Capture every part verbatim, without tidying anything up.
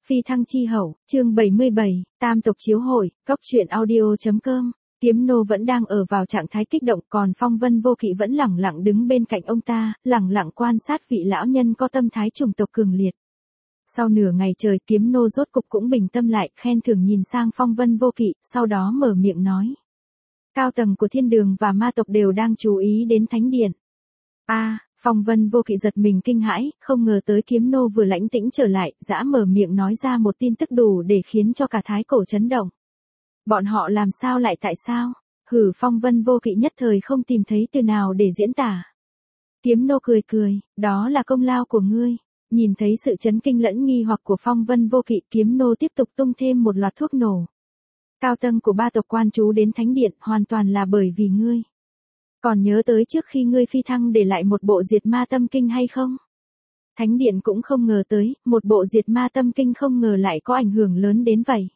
Phi thăng chi hậu, chương bảy mươi bảy, tam tộc chiếu hội, cốc truyện audio.com. Kiếm nô vẫn đang ở vào trạng thái kích động, còn Phong Vân Vô Kỵ vẫn lẳng lặng đứng bên cạnh ông ta, lẳng lặng quan sát vị lão nhân có tâm thái chủng tộc cường liệt. Sau nửa ngày trời, kiếm nô rốt cục cũng bình tâm lại, khen thưởng nhìn sang Phong Vân Vô Kỵ, sau đó mở miệng nói. Cao tầng của thiên đường và ma tộc đều đang chú ý đến thánh điện. A, à, Phong Vân Vô Kỵ giật mình kinh hãi, không ngờ tới kiếm nô vừa lãnh tĩnh trở lại, dã mở miệng nói ra một tin tức đủ để khiến cho cả thái cổ chấn động. Bọn họ làm sao lại tại sao? Hử, Phong Vân Vô Kỵ nhất thời không tìm thấy từ nào để diễn tả. Kiếm nô cười cười, đó là công lao của ngươi. Nhìn thấy sự chấn kinh lẫn nghi hoặc của Phong Vân Vô Kỵ, kiếm nô tiếp tục tung thêm một loạt thuốc nổ. Cao tầng của ba tộc quan trú đến thánh điện hoàn toàn là bởi vì ngươi. Còn nhớ tới trước khi ngươi phi thăng để lại một bộ diệt ma tâm kinh hay không? Thánh điện cũng không ngờ tới, một bộ diệt ma tâm kinh không ngờ lại có ảnh hưởng lớn đến vậy.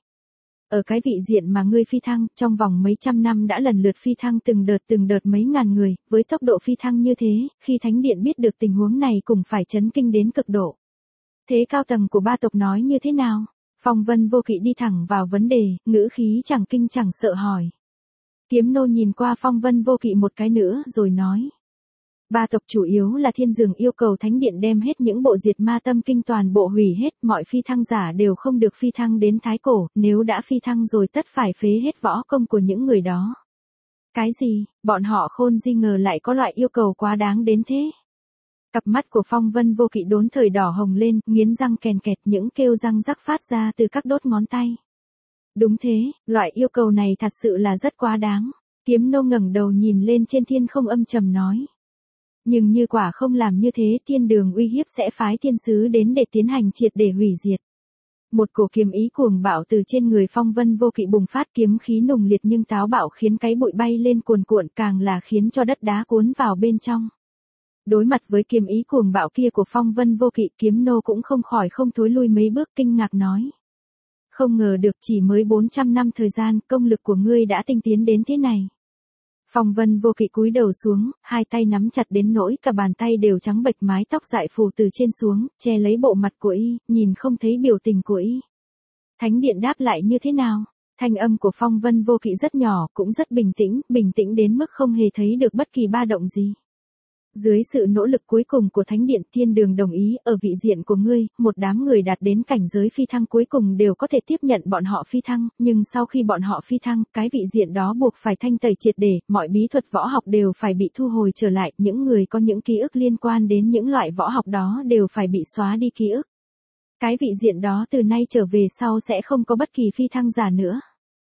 Ở cái vị diện mà ngươi phi thăng, trong vòng mấy trăm năm đã lần lượt phi thăng từng đợt từng đợt mấy ngàn người, với tốc độ phi thăng như thế, khi thánh điện biết được tình huống này cũng phải chấn kinh đến cực độ. Thế cao tầng của ba tộc nói như thế nào? Phong Vân Vô Kỵ đi thẳng vào vấn đề, ngữ khí chẳng kinh chẳng sợ hỏi. Kiếm nô nhìn qua Phong Vân Vô Kỵ một cái nữa rồi nói. Ba tộc chủ yếu là thiên dường yêu cầu thánh điện đem hết những bộ diệt ma tâm kinh toàn bộ hủy hết, mọi phi thăng giả đều không được phi thăng đến thái cổ, nếu đã phi thăng rồi tất phải phế hết võ công của những người đó. Cái gì, bọn họ khôn di ngờ lại có loại yêu cầu quá đáng đến thế? Cặp mắt của Phong Vân Vô Kỵ đốn thời đỏ hồng lên, nghiến răng kèn kẹt, những kêu răng rắc phát ra từ các đốt ngón tay. Đúng thế, loại yêu cầu này thật sự là rất quá đáng. Kiếm nô ngẩng đầu nhìn lên trên thiên không âm trầm nói. Nhưng như quả không làm như thế, thiên đường uy hiếp sẽ phái thiên sứ đến để tiến hành triệt để hủy diệt. Một cổ kiếm ý cuồng bạo từ trên người Phong Vân Vô Kỵ bùng phát, kiếm khí nùng liệt nhưng táo bạo khiến cái bụi bay lên cuồn cuộn, càng là khiến cho đất đá cuốn vào bên trong. Đối mặt với kiếm ý cuồng bạo kia của Phong Vân Vô Kỵ, kiếm nô cũng không khỏi không thối lui mấy bước, kinh ngạc nói. Không ngờ được chỉ mới bốn trăm năm thời gian, công lực của ngươi đã tinh tiến đến thế này. Phong Vân Vô Kỵ cúi đầu xuống, hai tay nắm chặt đến nỗi cả bàn tay đều trắng bệch, mái tóc dại phủ từ trên xuống, che lấy bộ mặt của y, nhìn không thấy biểu tình của y. Thánh điện đáp lại như thế nào? Thanh âm của Phong Vân Vô Kỵ rất nhỏ, cũng rất bình tĩnh, bình tĩnh đến mức không hề thấy được bất kỳ ba động gì. Dưới sự nỗ lực cuối cùng của thánh điện, thiên đường đồng ý, ở vị diện của ngươi, một đám người đạt đến cảnh giới phi thăng cuối cùng đều có thể tiếp nhận bọn họ phi thăng, nhưng sau khi bọn họ phi thăng, cái vị diện đó buộc phải thanh tẩy triệt để, mọi bí thuật võ học đều phải bị thu hồi trở lại, những người có những ký ức liên quan đến những loại võ học đó đều phải bị xóa đi ký ức. Cái vị diện đó từ nay trở về sau sẽ không có bất kỳ phi thăng giả nữa.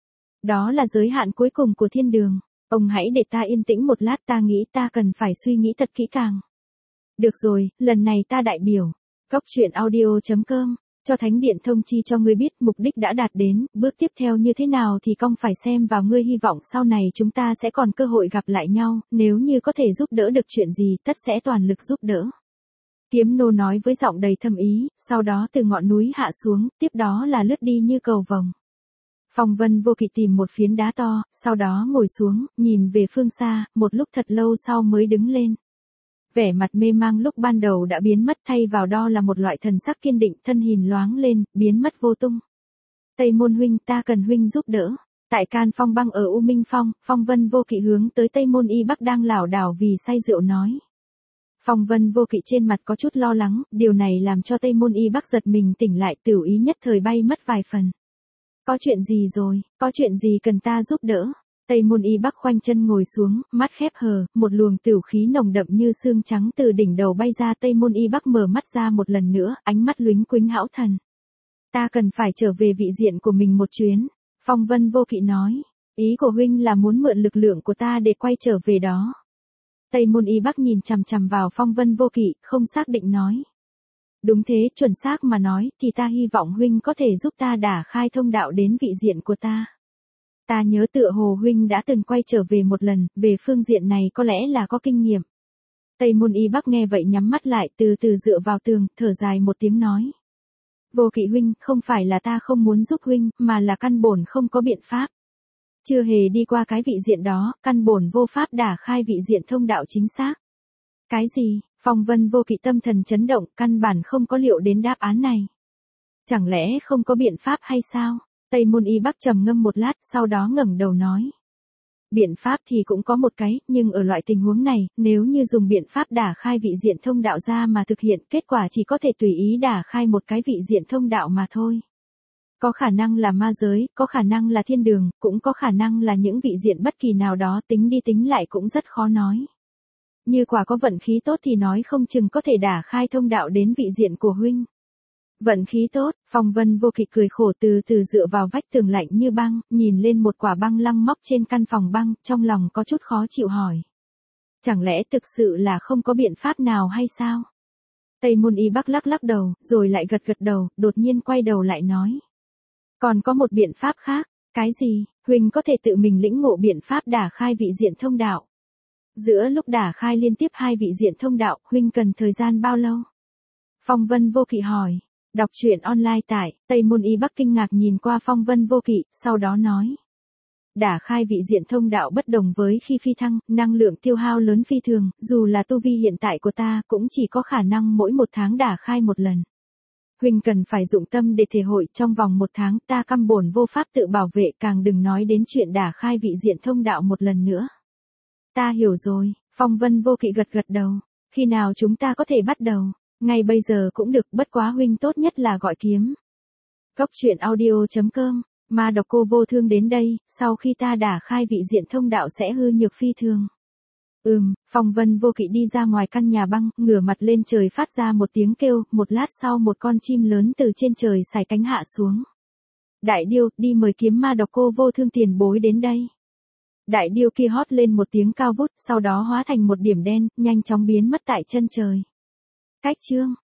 Đó là giới hạn cuối cùng của thiên đường. Ông hãy để ta yên tĩnh một lát, ta nghĩ ta cần phải suy nghĩ thật kỹ càng. Được rồi, lần này ta đại biểu. Cốc truyện audio.com, cho thánh điện thông chi cho ngươi biết mục đích đã đạt đến, bước tiếp theo như thế nào thì con phải xem vào ngươi, hy vọng sau này chúng ta sẽ còn cơ hội gặp lại nhau, nếu như có thể giúp đỡ được chuyện gì tất sẽ toàn lực giúp đỡ. Kiếm nô nói với giọng đầy thâm ý, sau đó từ ngọn núi hạ xuống, tiếp đó là lướt đi như cầu vồng. Phong Vân Vô Kỵ tìm một phiến đá to, sau đó ngồi xuống, nhìn về phương xa, một lúc thật lâu sau mới đứng lên. Vẻ mặt mê mang lúc ban đầu đã biến mất, thay vào đó là một loại thần sắc kiên định, thân hình loáng lên, biến mất vô tung. Tây Môn huynh, ta cần huynh giúp đỡ. Tại can phong băng ở U Minh Phong, Phong Vân Vô Kỵ hướng tới Tây Môn Y Bắc đang lảo đảo vì say rượu nói. Phong Vân Vô Kỵ trên mặt có chút lo lắng, điều này làm cho Tây Môn Y Bắc giật mình tỉnh lại, tiểu ý nhất thời bay mất vài phần. Có chuyện gì rồi, có chuyện gì cần ta giúp đỡ? Tây Môn Y Bắc khoanh chân ngồi xuống, mắt khép hờ, một luồng tửu khí nồng đậm như xương trắng từ đỉnh đầu bay ra. Tây Môn Y Bắc mở mắt ra một lần nữa, ánh mắt lúnh quính hão thần. Ta cần phải trở về vị diện của mình một chuyến. Phong Vân Vô Kỵ nói, ý của huynh là muốn mượn lực lượng của ta để quay trở về đó. Tây Môn Y Bắc nhìn chằm chằm vào Phong Vân Vô Kỵ, không xác định nói. Đúng thế, chuẩn xác mà nói, thì ta hy vọng huynh có thể giúp ta đả khai thông đạo đến vị diện của ta. Ta nhớ tựa hồ huynh đã từng quay trở về một lần, về phương diện này có lẽ là có kinh nghiệm. Tây Môn Y Bắc nghe vậy nhắm mắt lại, từ từ dựa vào tường, thở dài một tiếng nói. Vô Kỵ huynh, không phải là ta không muốn giúp huynh, mà là căn bổn không có biện pháp. Chưa hề đi qua cái vị diện đó, căn bổn vô pháp đả khai vị diện thông đạo chính xác. Cái gì? Phong Vân Vô Kỵ tâm thần chấn động, căn bản không có liệu đến đáp án này. Chẳng lẽ không có biện pháp hay sao? Tây Môn Y Bắc trầm ngâm một lát, sau đó ngẩng đầu nói. Biện pháp thì cũng có một cái, nhưng ở loại tình huống này, nếu như dùng biện pháp đả khai vị diện thông đạo ra mà thực hiện, kết quả chỉ có thể tùy ý đả khai một cái vị diện thông đạo mà thôi. Có khả năng là ma giới, có khả năng là thiên đường, cũng có khả năng là những vị diện bất kỳ nào đó, tính đi tính lại cũng rất khó nói. Như quả có vận khí tốt thì nói không chừng có thể đả khai thông đạo đến vị diện của huynh. Vận khí tốt, Phong Vân Vô Kỵ cười khổ từ từ dựa vào vách tường lạnh như băng, nhìn lên một quả băng lăng móc trên căn phòng băng, trong lòng có chút khó chịu hỏi. Chẳng lẽ thực sự là không có biện pháp nào hay sao? Tây Môn Y Bắc lắc lắc đầu, rồi lại gật gật đầu, đột nhiên quay đầu lại nói. Còn có một biện pháp khác, cái gì? Huynh có thể tự mình lĩnh ngộ biện pháp đả khai vị diện thông đạo. Giữa lúc đả khai liên tiếp hai vị diện thông đạo, huynh cần thời gian bao lâu? Phong Vân Vô Kỵ hỏi. Đọc truyện online tại Tây Môn Y Bắc kinh ngạc nhìn qua Phong Vân Vô Kỵ, sau đó nói. Đả khai vị diện thông đạo bất đồng với khi phi thăng, năng lượng tiêu hao lớn phi thường, dù là tu vi hiện tại của ta cũng chỉ có khả năng mỗi một tháng đả khai một lần. Huynh cần phải dụng tâm để thể hội, trong vòng một tháng ta căm bổn vô pháp tự bảo vệ, càng đừng nói đến chuyện đả khai vị diện thông đạo một lần nữa. Ta hiểu rồi, Phong Vân Vô Kỵ gật gật đầu. Khi nào chúng ta có thể bắt đầu? Ngay bây giờ cũng được, bất quá huynh tốt nhất là gọi kiếm. Cốc truyện audio chấm com, Ma Độc Cô Vô Thương đến đây, sau khi ta đả khai vị diện thông đạo sẽ hư nhược phi thường. Ừm, Phong Vân Vô Kỵ đi ra ngoài căn nhà băng, ngửa mặt lên trời phát ra một tiếng kêu, một lát sau một con chim lớn từ trên trời sải cánh hạ xuống. Đại điêu, đi mời kiếm Ma Độc Cô Vô Thương tiền bối đến đây. Đại điêu kia hót lên một tiếng cao vút, sau đó hóa thành một điểm đen, nhanh chóng biến mất tại chân trời. Cách chương